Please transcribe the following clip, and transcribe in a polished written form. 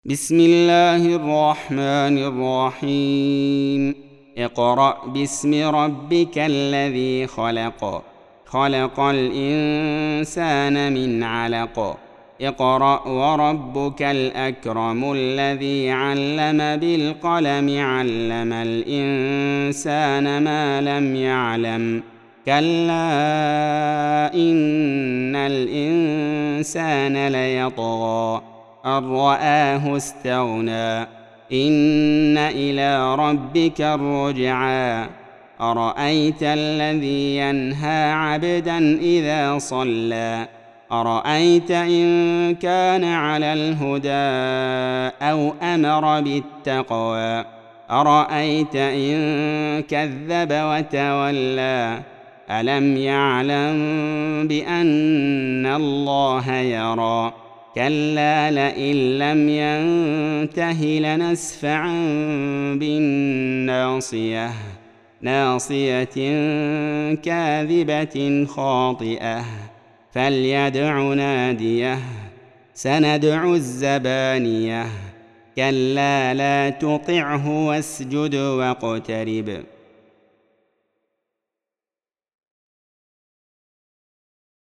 بسم الله الرحمن الرحيم. اقرأ باسم ربك الذي خلق. خلق الإنسان من علق. اقرأ وربك الأكرم الذي علم بالقلم علم الإنسان ما لم يعلم. كلا إن الإنسان ليطغى أن رآه استغنى إن إلى ربك الرجعى. أرأيت الذي ينهى عبدا إذا صلى أرأيت إن كان على الهدى أو أمر بالتقوى أرأيت إن كذب وتولى ألم يعلم بأن الله يرى. كلا لئن لم ينته لنسفعا بالناصية ناصية كاذبة خاطئة فليدع ناديه سندع الزبانية. كلا لا تطعه واسجد واقترب.